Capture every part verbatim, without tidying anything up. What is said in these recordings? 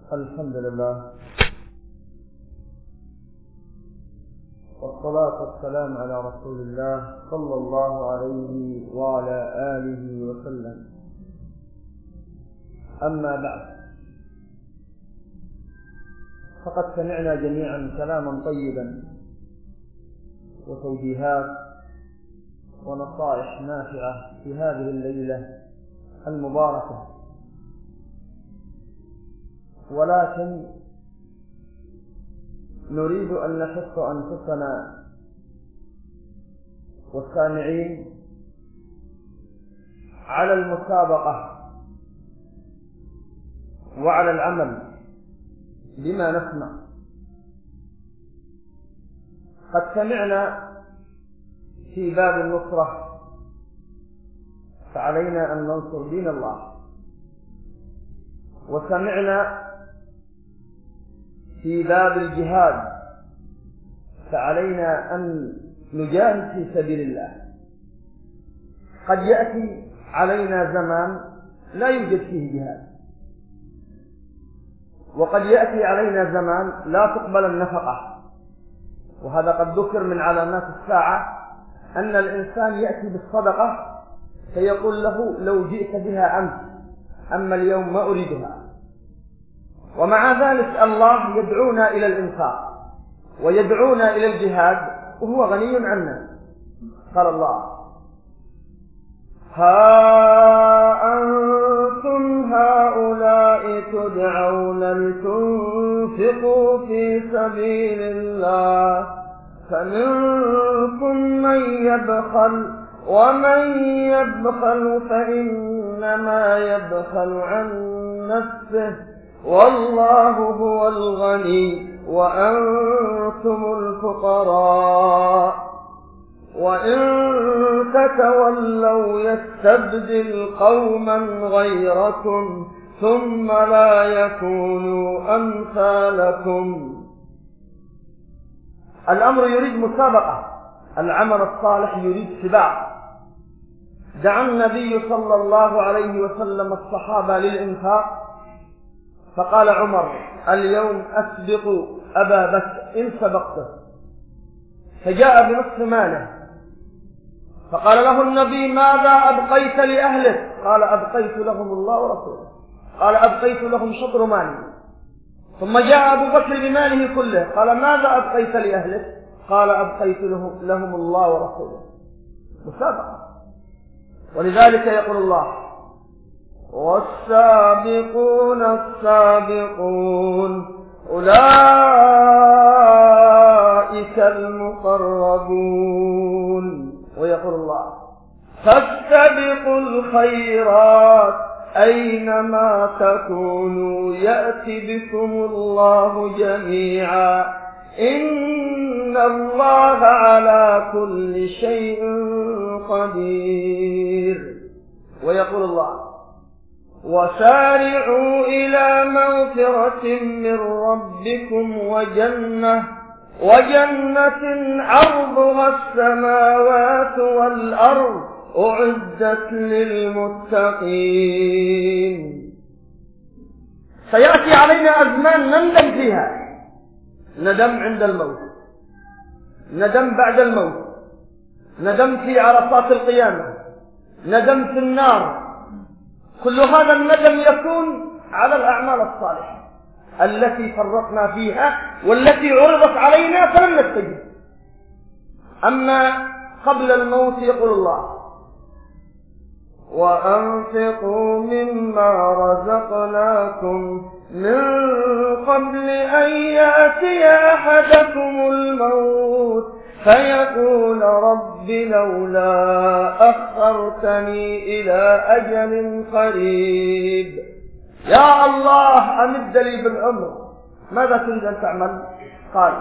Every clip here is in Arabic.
الحمد لله والصلاة والسلام على رسول الله صلى الله عليه وعلى آله وسلم. أما بعد، فقد سمعنا جميعا كلاما طيبا وتوجيهات ونصائح نافعة في هذه الليلة المباركة، ولكن نريد أن نحث أنفسنا والسامعين على المسابقة وعلى العمل بما نسمع. قد سمعنا في باب النصرة فعلينا أن ننصر دين الله، وسمعنا في باب الجهاد فعلينا أن نجاهد في سبيل الله. قد يأتي علينا زمان لا يوجد فيه جهاد، وقد يأتي علينا زمان لا تقبل النفقة، وهذا قد ذكر من علامات الساعة أن الإنسان يأتي بالصدقة فيقول له لو جئت بها أمس، أما اليوم ما أريدها. ومع ذلك الله يدعونا إلى الإنفاق ويدعونا إلى الجهاد وهو غني عنا. قال الله: ها أنتم هؤلاء تدعون لتنفقوا في سبيل الله فمنكم من يبخل، ومن يبخل فإنما يبخل عن نفسه، والله هو الغني وأنتم الفقراء، وإن تتولوا يستبدل قوما غيركم ثم لا يكونوا أمثالكم. الأمر يريد مسابقة، العمل الصالح يريد سباق. دعا النبي صلى الله عليه وسلم الصحابة للإنفاق، فقال عمر: اليوم أسبق أبا بكر إن سبقته، فجاء بنصف ماله، فقال له النبي: ماذا أبقيت لأهلك؟ قال: أبقيت لهم الله ورسوله. قال: أبقيت لهم شطر مالي. ثم جاء أبو بكر بماله كله، قال: ماذا أبقيت لأهلك؟ قال: أبقيت لهم الله ورسوله. مسابقة. ولذلك يقول الله: والسابقون السابقون أولئك المقربون. ويقول الله: فاستبقوا الخيرات أينما تكونوا يأتي بكم الله جميعا إن الله على كل شيء قدير. ويقول الله: وسارعوا إلى مغفرة من ربكم وجنة وجنة عرضها السماوات والأرض أعدت للمتقين. سيأتي علينا أزمان نندم فيها، ندم عند الموت، ندم بعد الموت، ندم في عرصات القيامة، ندم في النار. كل هذا الندم يكون على الأعمال الصالحة التي فرطنا فيها والتي عرضت علينا فلم نستجب. أما قبل الموت يقول الله: وأنفقوا مما رزقناكم من قبل أن يأتي أحدكم الموت فيقول رب لولا أخرتني إلى أجل قريب. يا الله أمد لي بالعمر، ماذا تريد أن تعمل؟ قال: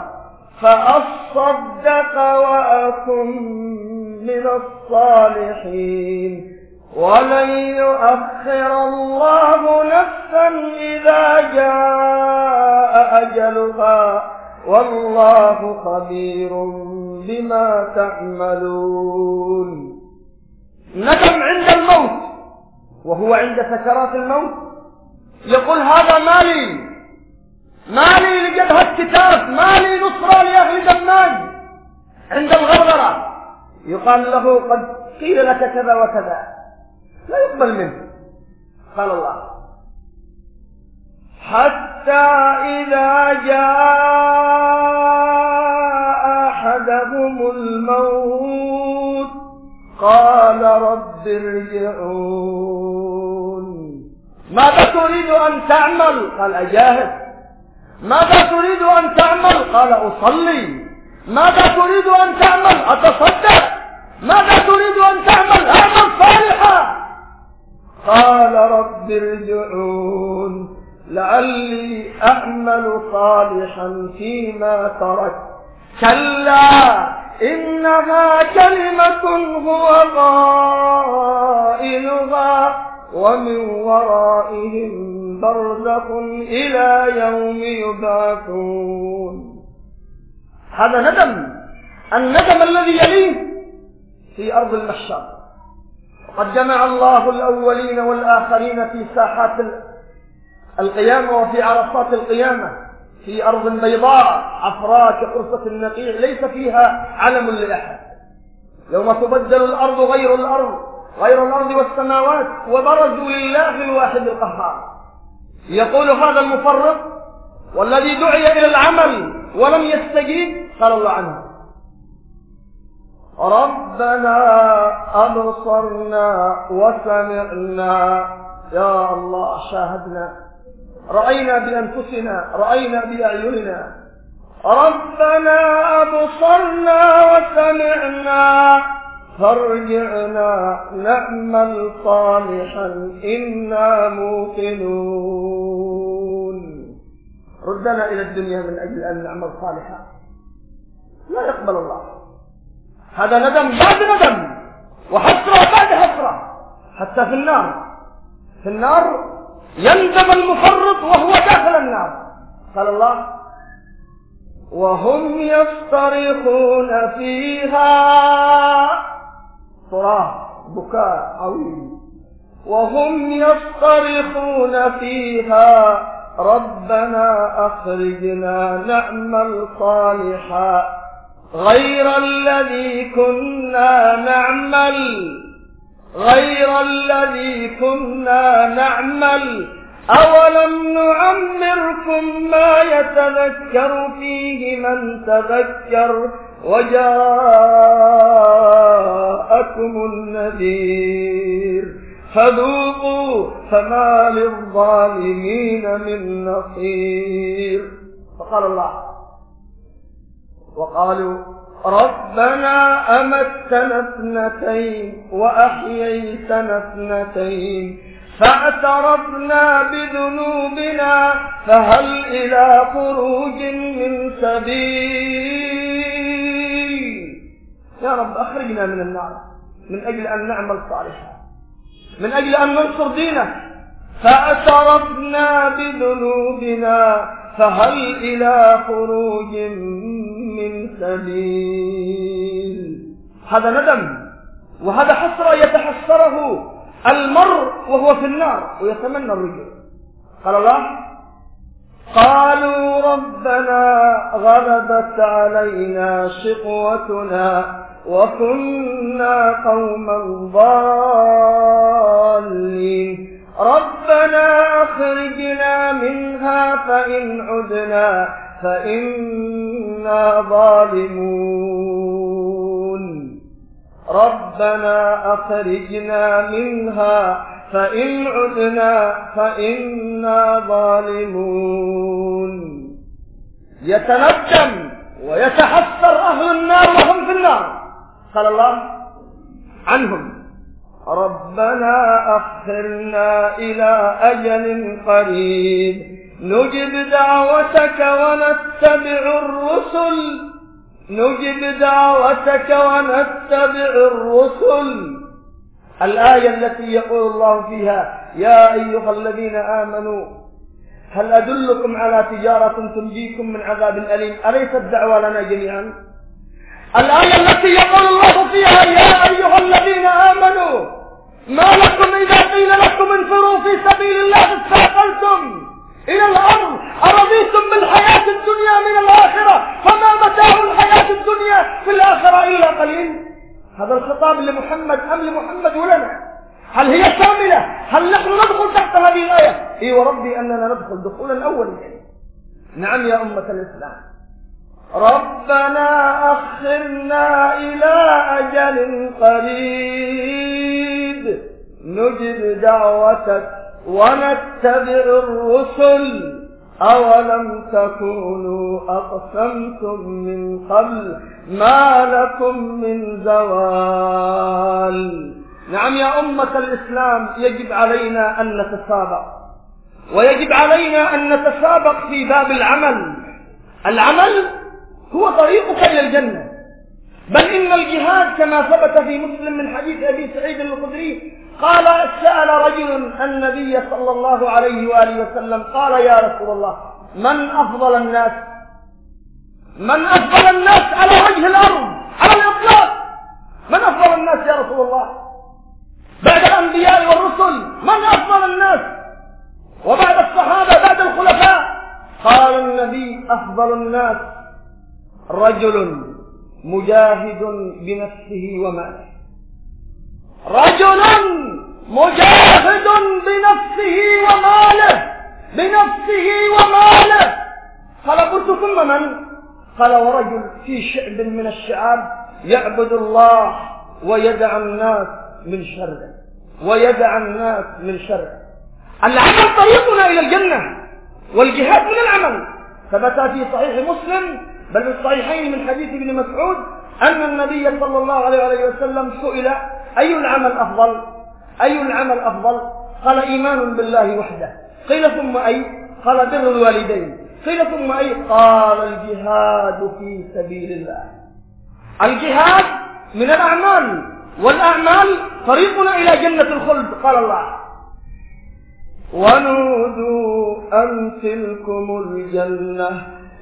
فأصدق وأكن من الصالحين ولن يؤخر الله نفسا إذا جاء أجلها والله خبير بما تعملون. ندم عند الموت، وهو عند سكرات الموت يقول: هذا مالي ما لي لجبهة الكتاب، ما لي نصرة لأهل دماج. عند الغرغرة يقال له قد قيل لك كذا وكذا، لا يقبل منه. قال الله: حتى إذا جاء أحدهم الموت قال رب ارجعون. ماذا تريد أن تعمل؟ قال: أجاهد. ماذا تريد أن تعمل؟ قال: أصلي. ماذا تريد أن تعمل؟ أتصدق. ماذا تريد أن تعمل؟ أعمل صالحا. قال رب ارجعون لعلي أعمل صالحا فيما ترك. كلا إنها كلمة هو قائلها ومن ورائهم برزخ إلى يوم يبعثون. هذا ندم، الندم الذي يليه في أرض المحشر. وقد جمع الله الأولين والآخرين في ساحات القيامة وفي عرصات القيامة في أرض بيضاء عفراء كقرصة النقيع ليس فيها علم لأحد. يوم تبدل الأرض غير الأرض غير الأرض والسماوات وبرزوا لله الواحد القهار. يقول هذا المفرط والذي دعي إلى العمل ولم يستجيب، قال الله عنه: ربنا أبصرنا وسمعنا. يا الله، شاهدنا، رأينا بأنفسنا، رأينا بأعيننا. ربنا أبصرنا وسمعنا فارجعنا نعمل صالحا إنا موقنون. ردنا إلى الدنيا من أجل أن نعمل صالحا. لا يقبل الله. هذا ندم بعد ندم وحسرة بعد حسرة. حتى في النار، في النار يندم المفرط وهو داخل النار. قال الله: وهم يصطرخون فيها، صراخ بكاء عويل، وهم يصطرخون فيها ربنا أخرجنا نعمل صالحا غير الذي كنا نعمل غير الذي كنا نعمل أولم نعمركم ما يتذكر فيه من تذكر وجاءكم النذير فذوقوا فما للظالمين من نصير. فقال الله: وقالوا ربنا أمتنا اثنتين وأحييتنا اثنتين فاعترفنا بذنوبنا فهل إلى خروج من سبيل. يا رب أخرجنا من النار من أجل أن نعمل صالحا، من أجل أن ننصر دينك. فاعترفنا بذنوبنا فهل إلى خروج من سبيل. هذا ندم وهذا حسرة يتحسره المرء وهو في النار ويتمنى الرجوع. قال الله: قالوا ربنا غلبت علينا شقوتنا وكنا قوما ضالين ربنا أخرجنا منها فإن عدنا فإنا ظالمون ربنا أخرجنا منها فإن عدنا فإنا ظالمون. يتندم ويتحسر أهل النار وهم في النار. قال الله عنهم: ربنا أخرنا إلى أجل قريب نجب دعوتك ونتبع الرسل نجب دعوتك ونتبع الرسل. الآية التي يقول الله فيها: يا أيها الذين آمنوا هل أدلكم على تجارة تنجيكم من عذاب أليم. أليست الدعوة لنا جميعا؟ الآية التي يقول الله فيها: يا أيها الذين آمنوا ما لكم إذا قيل لكم انفروا في سبيل الله استثقلتم إلى الأرض أرضيتم هذا الخطاب لمحمد أم لمحمد ولنا؟ هل هي شاملة؟ هل نحن ندخل تحت هذه الآية؟ إي وربي أننا ندخل دخولا أوليا. نعم يا أمة الإسلام. ربنا أخرنا إلى أجل قريب نجب دعوتك ونتبع الرسل أولم تكونوا أقسمتم من قبل ما لكم من زوال. نعم يا أمة الإسلام، يجب علينا أن نتسابق، ويجب علينا أن نتسابق في باب العمل. العمل هو طريقك إلى الجنة، بل إن الجهاد كما ثبت في مسلم من حديث أبي سعيد الخدري قال سأل رجل النبي صلى الله عليه وآله وسلم قال يا رسول الله من أفضل الناس؟ من أفضل الناس على وجه الأرض على الإطلاق؟ من أفضل الناس يا رسول الله بعد الأنبياء والرسل؟ من أفضل الناس؟ وبعد الصحابة بعد الخلفاء؟ قال النبي أفضل الناس رجل مجاهد بنفسه وماله. رجل مجاهد بنفسه وماله، بنفسه وماله. قال قلت ثم من؟ قال ورجل في شعب من الشعاب يعبد الله ويدع الناس من شره، ويدع الناس من شره. العمل طريقنا إلى الجنة، والجهاد من العمل. ثبت في صحيح مسلم بل في الصحيحين من حديث ابن مسعود أن النبي صلى الله عليه وسلم سئل أي العمل أفضل؟ أي العمل أفضل؟ قال إيمان بالله وحده. قيل ثم أي؟ قال بر الوالدين. قيل ثم أي؟ قال الجهاد في سبيل الله. الجهاد من الأعمال، والأعمال طريقنا إلى جنة الخلد. قال الله ونودوا أن تلكم الجنة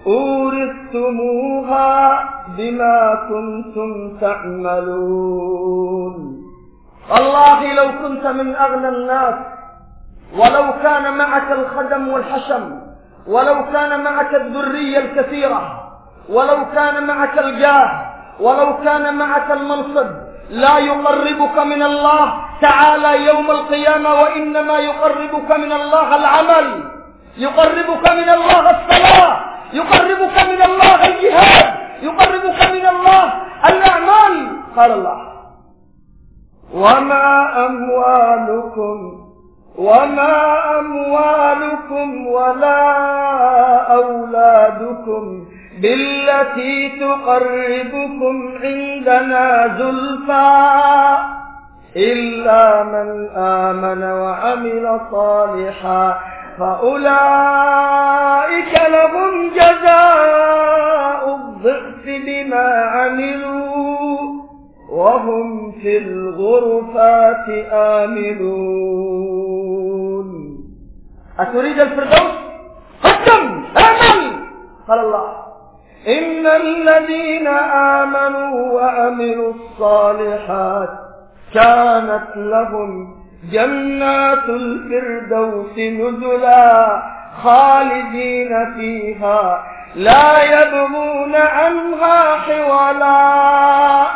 أورثتموها بما كنتم تعملون. والله لو كنت من أغنى الناس، ولو كان معك الخدم والحشم، ولو كان معك الذرية الكثيرة، ولو كان معك الجاه، ولو كان معك المنصب، لا يقربك من الله تعالى يوم القيامة، وإنما يقربك من الله العمل، يقربك من الله الصلاة، يقربك من الله الجهاد، يقربك من الله الأعمال. قال الله وما أموالكم وما أموالكم ولا أولادكم بالتي تقربكم عندنا زلفى إلا من آمن وعمل صالحا فأولئك لهم جزاء الضعف بما عملوا وهم في الغرفات آمنون. أتريد الفردوس؟ قدم آمن. قال الله إن الذين آمنوا وعملوا الصالحات كانت لهم جنات الفردوس نزلا خالدين فيها لا يبغون عنها حولا.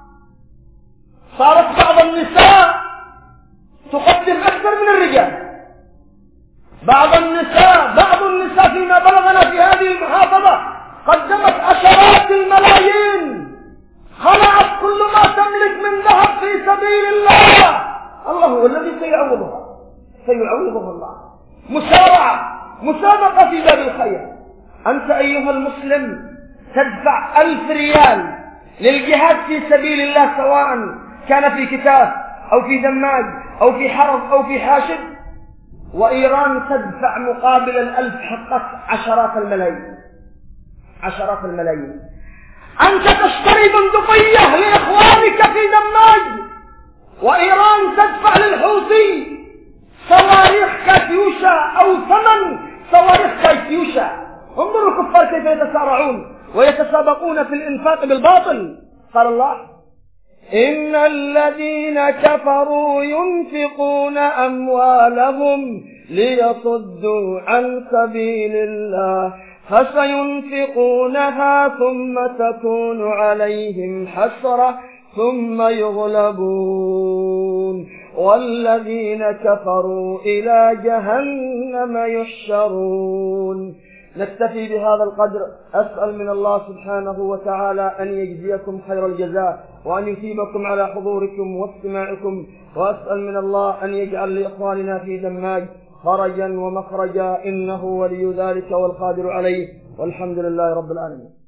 صارت بعض النساء تقدم أكثر من الرجال. بعض النساء بعض النساء فيما بلغنا في هذه المحافظة قدمت عشرات الملايين، خلعت كل ما تملك من ذهب في سبيل الله. الله هو الذي سيعوضها، سيعوضها الله. مسارعة، مسابقة في باب الخير. أنت أيها المسلم تدفع ألف ريال للجهاد في سبيل الله، سواء كان في كتاب أو في دماج أو في حرب أو في حاشد، وإيران تدفع مقابل الألف حقك عشرات الملايين، عشرات الملايين. أنت تشتري بندقية لإخوانك في دماج، وإيران تدفع للحوثي صواريخ كاتيوشا أو ثمن صواريخ كاتيوشا. انظروا الكفار كيف يتسارعون ويتسابقون في الإنفاق بالباطل. قال الله إن الذين كفروا ينفقون أموالهم ليصدوا عن سبيل الله فسينفقونها ثم تكون عليهم حسرة ثم يغلبون والذين كفروا إلى جهنم يحشرون. نكتفي بهذا القدر. أسأل من الله سبحانه وتعالى أن يجزيكم خير الجزاء وأن يثيبكم على حضوركم واستماعكم، وأسأل من الله أن يجعل لإخواننا في دماج فرجا ومخرجا، إنه ولي ذلك والقادر عليه، والحمد لله رب العالمين.